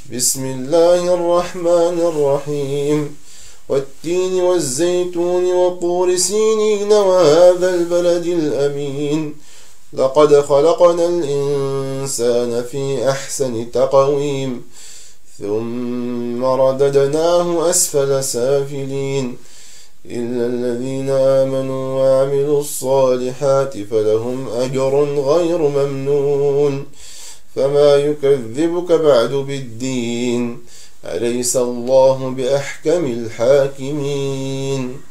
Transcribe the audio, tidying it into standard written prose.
بسم الله الرحمن الرحيم والتين والزيتون وطور سينين وهذا البلد الأمين لقد خلقنا الإنسان في أحسن تقويم ثم رددناه أسفل سافلين إلا الذين آمنوا وعملوا الصالحات فلهم أجر غير ممنون فما يكذبك بعد بالدين أليس الله بأحكم الحاكمين